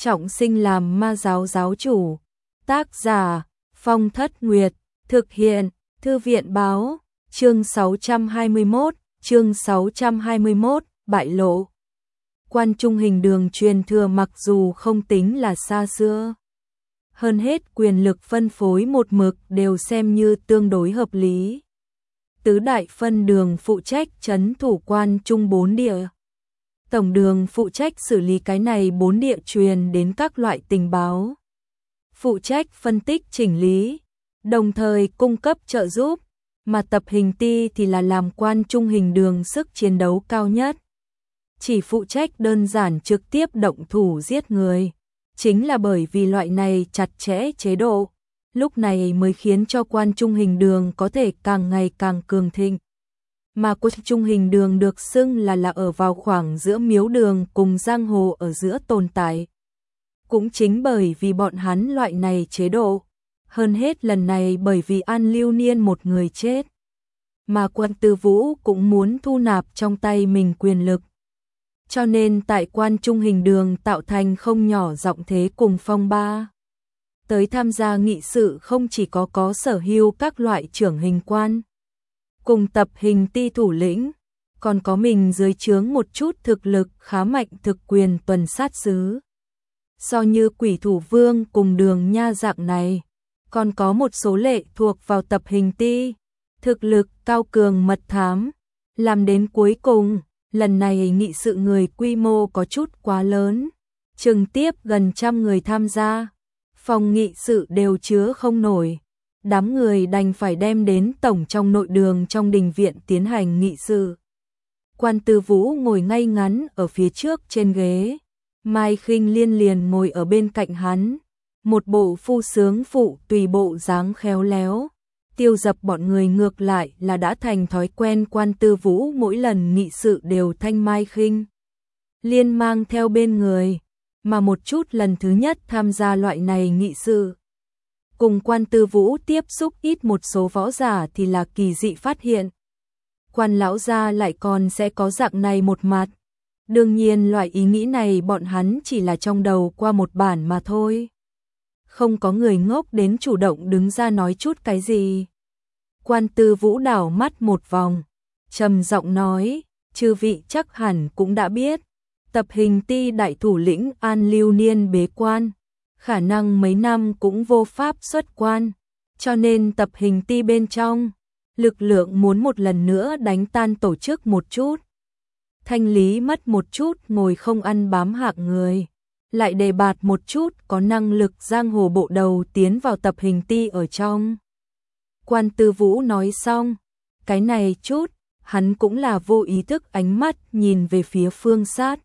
trọng sinh làm ma giáo giáo chủ. Tác giả Phong Thất Nguyệt, thực hiện Thư viện Báo. Chương 621, bại lộ. Quan Trung Hình Đường truyền thừa mặc dù không tính là xa xưa, hơn hết quyền lực phân phối một mực đều xem như tương đối hợp lý. Tứ đại phân đường phụ trách trấn thủ Quan Trung 4 địa. Tổng đường phụ trách xử lý cái này 4 địa truyền đến các loại tình báo, phụ trách phân tích chỉnh lý, đồng thời cung cấp trợ giúp, mà tập hình ti thì là làm Quan Trung Hình Đường sức chiến đấu cao nhất, chỉ phụ trách đơn giản trực tiếp động thủ giết người. Chính là bởi vì loại này chặt chẽ chế độ, lúc này mới khiến cho Quan Trung Hình Đường có thể càng ngày càng cường thịnh. Mà Quan Trung Hình Đường được xưng là ở vào khoảng giữa Miếu Đường cùng giang hồ ở giữa tồn tại. Cũng chính bởi vì bọn hắn loại này chế độ, hơn hết lần này bởi vì An Lưu Niên một người chết, mà Quan Tư Vũ cũng muốn thu nạp trong tay mình quyền lực. Cho nên tại Quan Trung Hình Đường tạo thành không nhỏ giọng thế cùng phong ba. Tới tham gia nghị sự không chỉ có sở hữu các loại trưởng hình quan, cùng tập hình ti thủ lĩnh, còn có mình dưới trướng một chút thực lực khá mạnh thực quyền tuần sát sứ. So như Quỷ Thủ Vương cùng Đường Nha dạng này, còn có một số lệ thuộc vào tập hình ti, thực lực cao cường mật thám, làm đến cuối cùng. Lần này nghị sự người quy mô có chút quá lớn, trực tiếp gần 100 người tham gia, phòng nghị sự đều chứa không nổi, đám người đành phải đem đến tổng trong nội đường trong đình viện tiến hành nghị sự. Quan Tư Vũ ngồi ngay ngắn ở phía trước trên ghế, Mai Khinh Liên liền ngồi ở bên cạnh hắn, một bộ phu sướng phụ tùy bộ dáng khéo léo. Tiêu Dập bọn người ngược lại là đã thành thói quen Quan Tư Vũ mỗi lần nghị sự đều thanh Mai Khinh Liên mang theo bên người, mà một chút lần thứ nhất tham gia loại này nghị sự. Cùng Quan Tư Vũ tiếp xúc ít một số võ giả thì là kỳ dị phát hiện. Quan lão gia lại còn sẽ có dạng này một mặt. Đương nhiên loại ý nghĩ này bọn hắn chỉ là trong đầu qua một bản mà thôi. Không có người ngốc đến chủ động đứng ra nói chút cái gì. Quan Tư Vũ đảo mắt một vòng, trầm giọng nói, chư vị chắc hẳn cũng đã biết, tập hình ti đại thủ lĩnh An Lưu Niên bế quan, khả năng mấy năm cũng vô pháp xuất quan, cho nên tập hình ti bên trong, lực lượng muốn một lần nữa đánh tan tổ chức một chút, thanh lý mất một chút ngồi không ăn bám hạng người, lại đề bạt một chút có năng lực giang hồ bộ đầu tiến vào tập hình ti ở trong. Quan Tư Vũ nói xong, cái này chút, hắn cũng là vô ý thức ánh mắt nhìn về phía Phương Sát.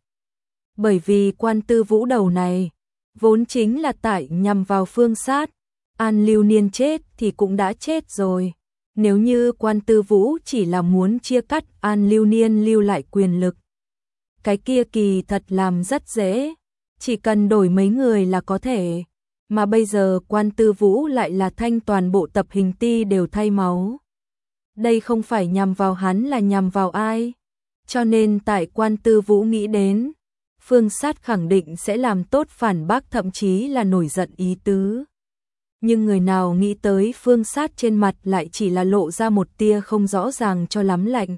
Bởi vì Quan Tư Vũ đầu này, vốn chính là tại nhằm vào Phương Sát, An Lưu Niên chết thì cũng đã chết rồi. Nếu như Quan Tư Vũ chỉ là muốn chia cắt An Lưu Niên lưu lại quyền lực, cái kia kỳ thật làm rất dễ, chỉ cần đổi mấy người là có thể. Mà bây giờ Quan Tư Vũ lại là thanh toàn bộ tập hình ti đều thay máu. Đây không phải nhằm vào hắn là nhằm vào ai. Cho nên tại Quan Tư Vũ nghĩ đến, Phương Sát khẳng định sẽ làm tốt phản bác thậm chí là nổi giận ý tứ. Nhưng người nào nghĩ tới Phương Sát trên mặt lại chỉ là lộ ra một tia không rõ ràng cho lắm lạnh.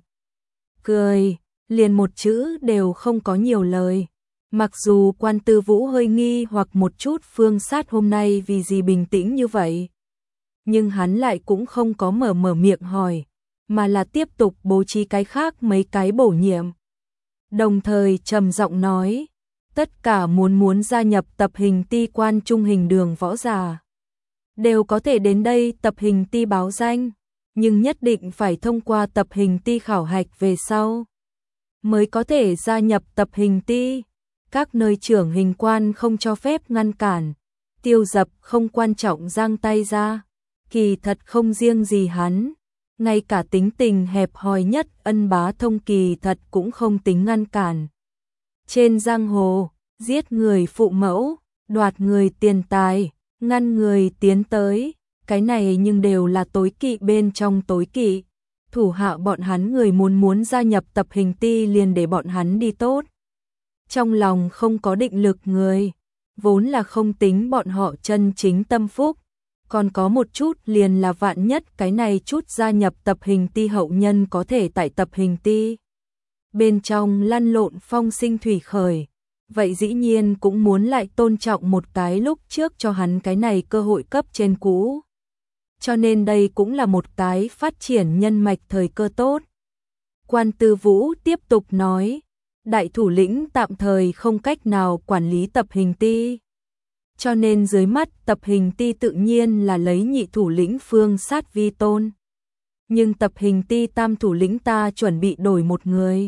Cười, liền một chữ đều không có nhiều lời. Mặc dù Quan Tư Vũ hơi nghi hoặc một chút Phương Sát hôm nay vì gì bình tĩnh như vậy, nhưng hắn lại cũng không có mở miệng hỏi, mà là tiếp tục bố trí cái khác mấy cái bổ nhiệm. Đồng thời trầm giọng nói, tất cả muốn gia nhập tập hình ti Quan Trung Hình Đường võ giả đều có thể đến đây tập hình ti báo danh, nhưng nhất định phải thông qua tập hình ti khảo hạch về sau mới có thể gia nhập tập hình ti. Các nơi trưởng hình quan không cho phép ngăn cản. Tiêu Dập không quan trọng giang tay ra. Kỳ thật không riêng gì hắn, ngay cả tính tình hẹp hòi nhất Ân Bá Thông kỳ thật cũng không tính ngăn cản. Trên giang hồ, giết người phụ mẫu, đoạt người tiền tài, ngăn người tiến tới, cái này nhưng đều là tối kỵ bên trong tối kỵ. Thủ hạ bọn hắn người muốn gia nhập tập hình ti liền để bọn hắn đi tốt. Trong lòng không có định lực người, vốn là không tính bọn họ chân chính tâm phúc, còn có một chút liền là vạn nhất cái này chút gia nhập tập hình ti hậu nhân có thể tại tập hình ti bên trong lăn lộn phong sinh thủy khởi, vậy dĩ nhiên cũng muốn lại tôn trọng một cái lúc trước cho hắn cái này cơ hội cấp trên cũ. Cho nên đây cũng là một cái phát triển nhân mạch thời cơ tốt. Quan Tư Vũ tiếp tục nói, đại thủ lĩnh tạm thời không cách nào quản lý tập hình ti. Cho nên dưới mắt tập hình ti tự nhiên là lấy nhị thủ lĩnh Phương Sát vi tôn. Nhưng tập hình ti tam thủ lĩnh ta chuẩn bị đổi một người.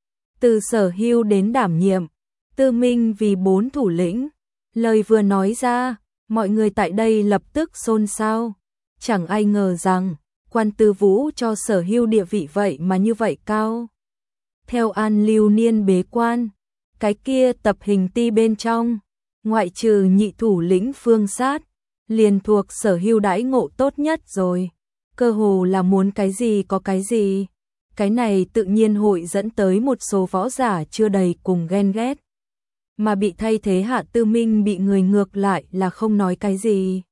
Từ Sở Hưu đến đảm nhiệm, Tư Minh vì 4 thủ lĩnh. Lời vừa nói ra, mọi người tại đây lập tức xôn xao. Chẳng ai ngờ rằng, Quan Tư Vũ cho Sở Hưu địa vị vậy mà như vậy cao. Theo An Lưu Niên bế quan, cái kia tập hình ti bên trong, ngoại trừ nhị thủ lĩnh Phương Sát, liền thuộc Sở Hưu đãi ngộ tốt nhất rồi. Cơ hồ là muốn cái gì có cái gì. Cái này tự nhiên hội dẫn tới một số võ giả chưa đầy cùng ghen ghét. Mà bị thay thế Hạ Tư Minh bị người ngược lại là không nói cái gì.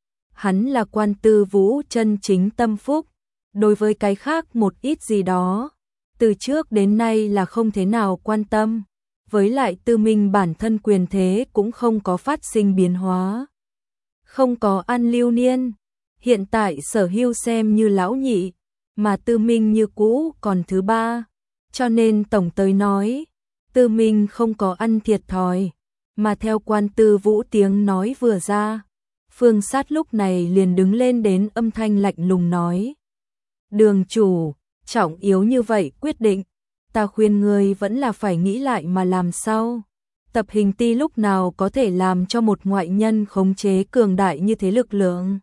Hắn là Quan Tư Vũ chân chính tâm phúc, đối với cái khác một ít gì đó, từ trước đến nay là không thế nào quan tâm. Với lại Tư Minh bản thân quyền thế cũng không có phát sinh biến hóa. Không có An Lưu Niên, hiện tại Sở Hưu xem như lão nhị, mà Tư Minh như cũ còn thứ ba. Cho nên tổng tới nói, Tư Minh không có ăn thiệt thòi, mà theo Quan Tư Vũ tiếng nói vừa ra, Phương Sát lúc này liền đứng lên đến âm thanh lạnh lùng nói. Đường chủ, trọng yếu như vậy quyết định, ta khuyên ngươi vẫn là phải nghĩ lại mà làm sao. Tập hình ti lúc nào có thể làm cho một ngoại nhân khống chế cường đại như thế lực lượng.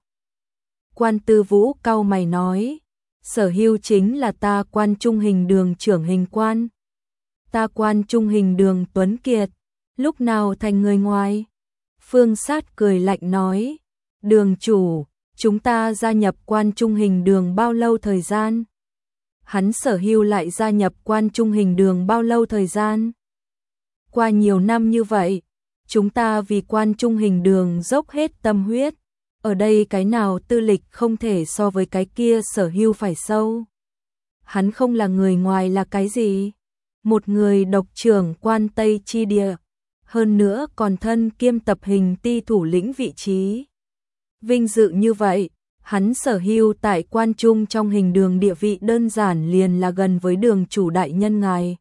Quan Tư Vũ cau mày nói, Sở Hưu chính là ta Quan Trung Hình Đường trưởng hình quan. Ta Quan Trung Hình Đường Tuấn Kiệt, lúc nào thành người ngoài? Phương Sát cười lạnh nói, đường chủ, chúng ta gia nhập Quan Trung Hình Đường bao lâu thời gian? Hắn Sở Hưu lại gia nhập Quan Trung Hình Đường bao lâu thời gian? Qua nhiều năm như vậy, chúng ta vì Quan Trung Hình Đường dốc hết tâm huyết. Ở đây cái nào tư lịch không thể so với cái kia Sở Hưu phải sâu. Hắn không là người ngoài là cái gì? Một người độc trưởng quan Tây Chi Địa, hơn nữa còn thân kiêm tập hình ti thủ lĩnh vị trí. Vinh dự như vậy, hắn Sở Hưu tại Quan Trung trong hình đường địa vị đơn giản liền là gần với đường chủ đại nhân ngài.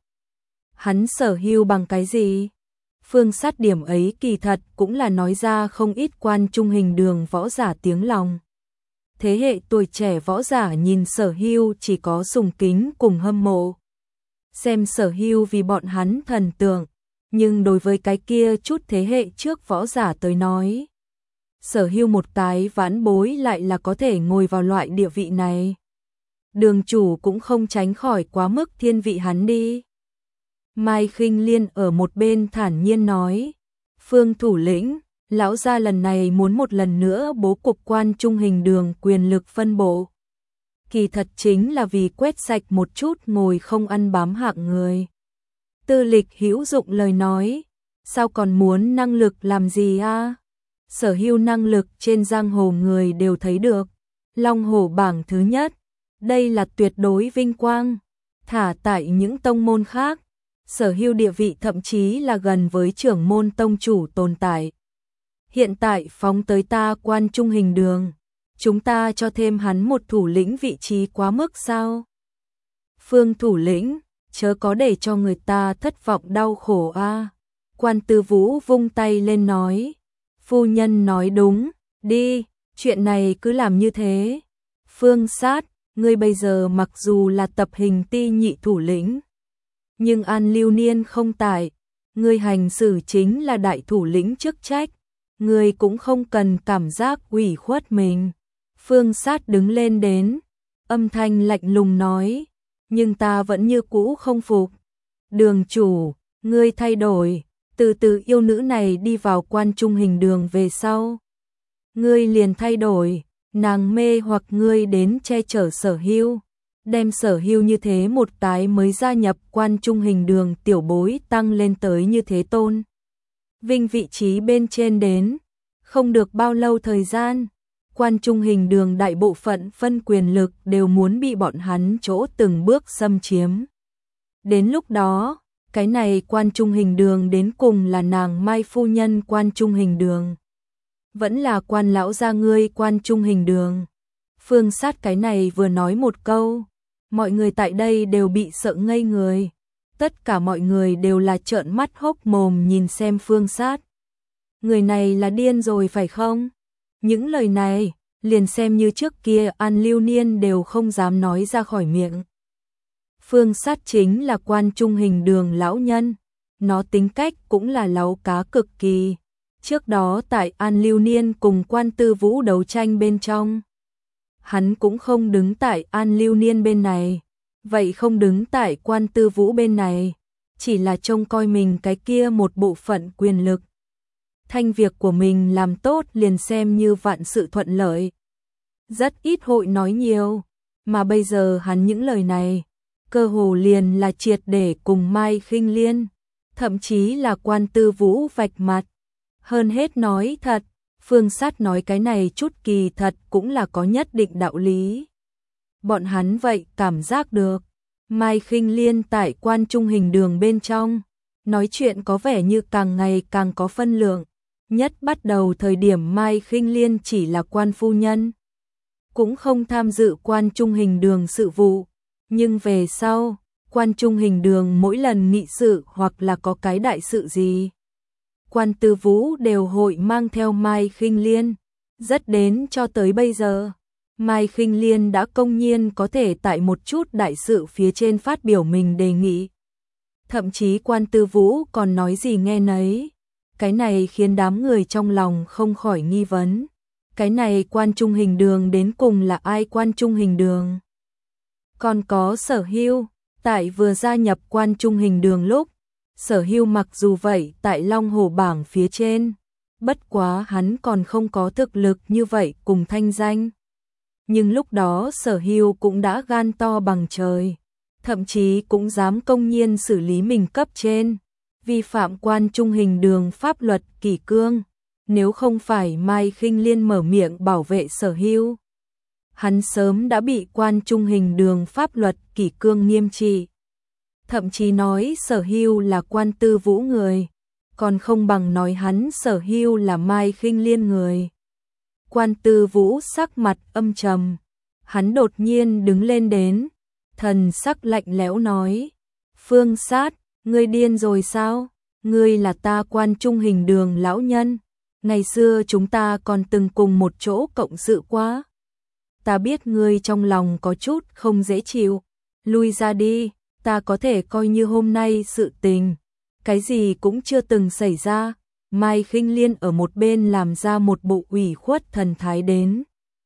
Hắn Sở Hưu bằng cái gì? Phương Sát điểm ấy kỳ thật cũng là nói ra không ít Quan Trung hình đường võ giả tiếng lòng. Thế hệ tuổi trẻ võ giả nhìn Sở Hưu chỉ có sùng kính cùng hâm mộ. Xem Sở Hưu vì bọn hắn thần tượng, nhưng đối với cái kia chút thế hệ trước võ giả tới nói, Sở Hưu một cái vãn bối lại là có thể ngồi vào loại địa vị này. Đường chủ cũng không tránh khỏi quá mức thiên vị hắn đi. Mai Khinh Liên ở một bên thản nhiên nói, Phương thủ lĩnh, lão gia lần này muốn một lần nữa bố cục Quan Trung Hình Đường quyền lực phân bổ. Kỳ thật chính là vì quét sạch một chút ngồi không ăn bám hạng người. Tư Lịch hữu dụng lời nói, sao còn muốn năng lực làm gì a? Sở Hưu năng lực trên giang hồ người đều thấy được. Long Hổ bảng thứ nhất, đây là tuyệt đối vinh quang. Thả tại những tông môn khác, Sở Hưu địa vị thậm chí là gần với trưởng môn tông chủ tồn tại. Hiện tại phóng tới ta Quan Trung Hình Đường, chúng ta cho thêm hắn một thủ lĩnh vị trí quá mức sao? Phương thủ lĩnh, chớ có để cho người ta thất vọng đau khổ a. Quan Tư Vũ vung tay lên nói, phu nhân nói đúng, đi, chuyện này cứ làm như thế. Phương Sát, ngươi bây giờ mặc dù là tập hình ti nhị thủ lĩnh, nhưng An Lưu Niên không tại, ngươi hành xử chính là đại thủ lĩnh chức trách, ngươi cũng không cần cảm giác ủy khuất mình. Phương Sát đứng lên đến, âm thanh lạnh lùng nói, nhưng ta vẫn như cũ không phục. Đường chủ, ngươi thay đổi, từ từ yêu nữ này đi vào Quan Trung Hình Đường về sau. Ngươi liền thay đổi, nàng mê hoặc ngươi đến che chở Sở Hưu, đem Sở Hưu như thế một cái mới gia nhập Quan Trung Hình Đường tiểu bối tăng lên tới như thế tôn. vinh vị trí bên trên đến. Không được bao lâu thời gian, Quan Trung Hình Đường đại bộ phận phân quyền lực đều muốn bị bọn hắn chỗ từng bước xâm chiếm. Đến lúc đó, cái này Quan Trung Hình Đường đến cùng là nàng Mai phu nhân Quan Trung Hình Đường, vẫn là Quan lão gia ngươi Quan Trung Hình Đường. Phương Sát cái này vừa nói một câu, mọi người tại đây đều bị sợ ngây người. Tất cả mọi người đều là trợn mắt hốc mồm nhìn xem Phương Sát. Người này là điên rồi phải không? Những lời này, liền xem như trước kia An Lưu Niên đều không dám nói ra khỏi miệng. Phương Sát chính là Quan Trung Hình Đường lão nhân, nó tính cách cũng là láu cá cực kỳ. Trước đó tại An Lưu Niên cùng Quan Tư Vũ đấu tranh bên trong, hắn cũng không đứng tại An Lưu Niên bên này, vậy không đứng tại Quan Tư Vũ bên này, chỉ là trông coi mình cái kia một bộ phận quyền lực. Thanh việc của mình làm tốt liền xem như vạn sự thuận lợi. Rất ít hội nói nhiều, mà bây giờ hắn những lời này, cơ hồ liền là triệt để cùng Mai Khinh Liên, thậm chí là Quan Tư Vũ vạch mặt. Hơn hết nói thật, Phương Sát nói cái này chút kỳ thật cũng là có nhất định đạo lý. Bọn hắn vậy cảm giác được, Mai Khinh Liên tại Quan Trung Hình Đường bên trong, nói chuyện có vẻ như càng ngày càng có phân lượng. Nhất bắt đầu thời điểm Mai Khinh Liên chỉ là quan phu nhân, cũng không tham dự Quan Trung Hình Đường sự vụ, nhưng về sau, Quan Trung Hình Đường mỗi lần nghị sự hoặc là có cái đại sự gì, Quan Tư Vũ đều hội mang theo Mai Khinh Liên, rất đến cho tới bây giờ. Mai Khinh Liên đã công nhiên có thể tại một chút đại sự phía trên phát biểu mình đề nghị. Thậm chí Quan Tư Vũ còn nói gì nghe nấy. Cái này khiến đám người trong lòng không khỏi nghi vấn. Cái này Quan Trung Hình Đường đến cùng là ai Quan Trung Hình Đường? Còn có Sở Hưu, tại vừa gia nhập Quan Trung Hình Đường lúc, Sở Hưu mặc dù vậy tại Long Hổ bảng phía trên, bất quá hắn còn không có thực lực như vậy cùng thanh danh. Nhưng lúc đó Sở Hưu cũng đã gan to bằng trời, thậm chí cũng dám công nhiên xử lý mình cấp trên, vi phạm Quan Trung Hình Đường pháp luật kỷ cương. Nếu không phải Mai Khinh Liên mở miệng bảo vệ Sở Hưu, hắn sớm đã bị Quan Trung Hình Đường pháp luật kỷ cương nghiêm trị. Thậm chí nói Sở Hưu là Quan Tư Vũ người, còn không bằng nói hắn Sở Hưu là Mai Khinh Liên người. Quan Tư Vũ sắc mặt âm trầm, hắn đột nhiên đứng lên đến, thần sắc lạnh lẽo nói: Phương Sát, ngươi điên rồi sao? Ngươi là ta Quan Trung Hình Đường lão nhân, ngày xưa chúng ta còn từng cùng một chỗ cộng sự quá. Ta biết ngươi trong lòng có chút không dễ chịu, lui ra đi, ta có thể coi như hôm nay sự tình, cái gì cũng chưa từng xảy ra. Mai Khinh Liên ở một bên làm ra một bộ ủy khuất thần thái đến.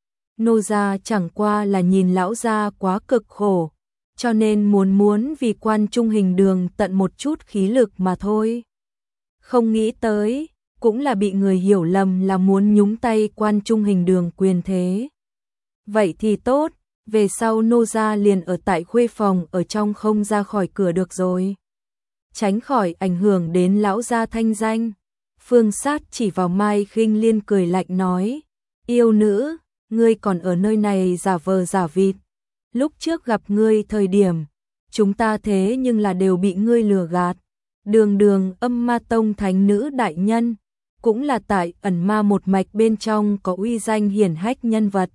Nô gia chẳng qua là nhìn lão gia quá cực khổ, cho nên muốn vì Quan Trung Hình Đường tận một chút khí lực mà thôi. Không nghĩ tới, cũng là bị người hiểu lầm là muốn nhúng tay Quan Trung Hình Đường quyền thế. Vậy thì tốt, về sau nô gia liền ở tại khuê phòng ở trong không ra khỏi cửa được rồi. Tránh khỏi ảnh hưởng đến lão gia thanh danh. Phương Sát chỉ vào Mai Khinh Liên cười lạnh nói: Yêu nữ, ngươi còn ở nơi này giả vờ giả vịt. Lúc trước gặp ngươi thời điểm, chúng ta thế nhưng là đều bị ngươi lừa gạt. Đường Âm Ma Tông thánh nữ đại nhân, cũng là tại ẩn ma một mạch bên trong có uy danh hiển hách nhân vật.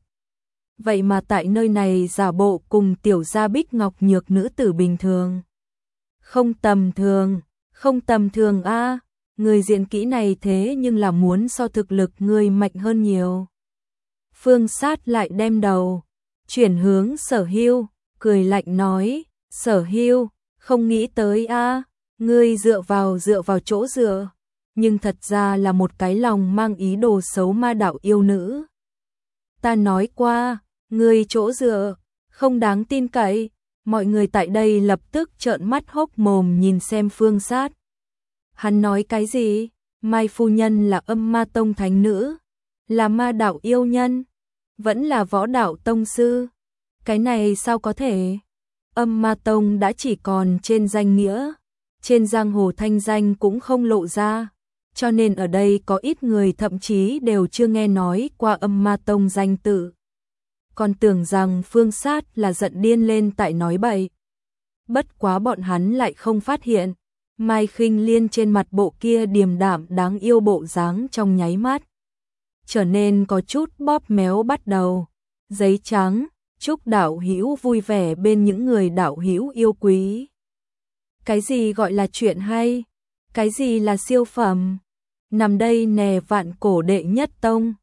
Vậy mà tại nơi này giả bộ cùng tiểu gia Bích Ngọc Nhược nữ tử bình thường. Không tầm thường a. Người diện kỹ này thế nhưng là muốn so thực lực người mạnh hơn nhiều. Phương Sát lại đem đầu chuyển hướng Sở Hưu, cười lạnh nói: Sở Hưu, không nghĩ tới a, ngươi dựa vào chỗ dựa, nhưng thật ra là một cái lòng mang ý đồ xấu ma đạo yêu nữ. Ta nói qua, ngươi chỗ dựa không đáng tin cậy. Mọi người tại đây lập tức trợn mắt hốc mồm nhìn xem Phương Sát. Hắn nói cái gì? Mai phu nhân là Âm Ma Tông thánh nữ, là ma đạo yêu nhân, vẫn là võ đạo tông sư. Cái này sao có thể? Âm Ma Tông đã chỉ còn trên danh nghĩa, trên giang hồ thanh danh cũng không lộ ra. cho nên ở đây có ít người thậm chí đều chưa nghe nói qua Âm Ma Tông danh tự. Còn tưởng rằng Phương Sát là giận điên lên tại nói bậy. Bất quá bọn hắn lại không phát hiện, Mai Khinh Liên trên mặt bộ kia điềm đạm đáng yêu bộ dáng trong nháy mắt trở nên có chút bóp méo bắt đầu. Giấy trắng, chúc đạo hữu vui vẻ bên những người đạo hữu yêu quý. Cái gì gọi là chuyện hay? Cái gì là siêu phẩm? Nằm đây nè Vạn Cổ đệ nhất tông.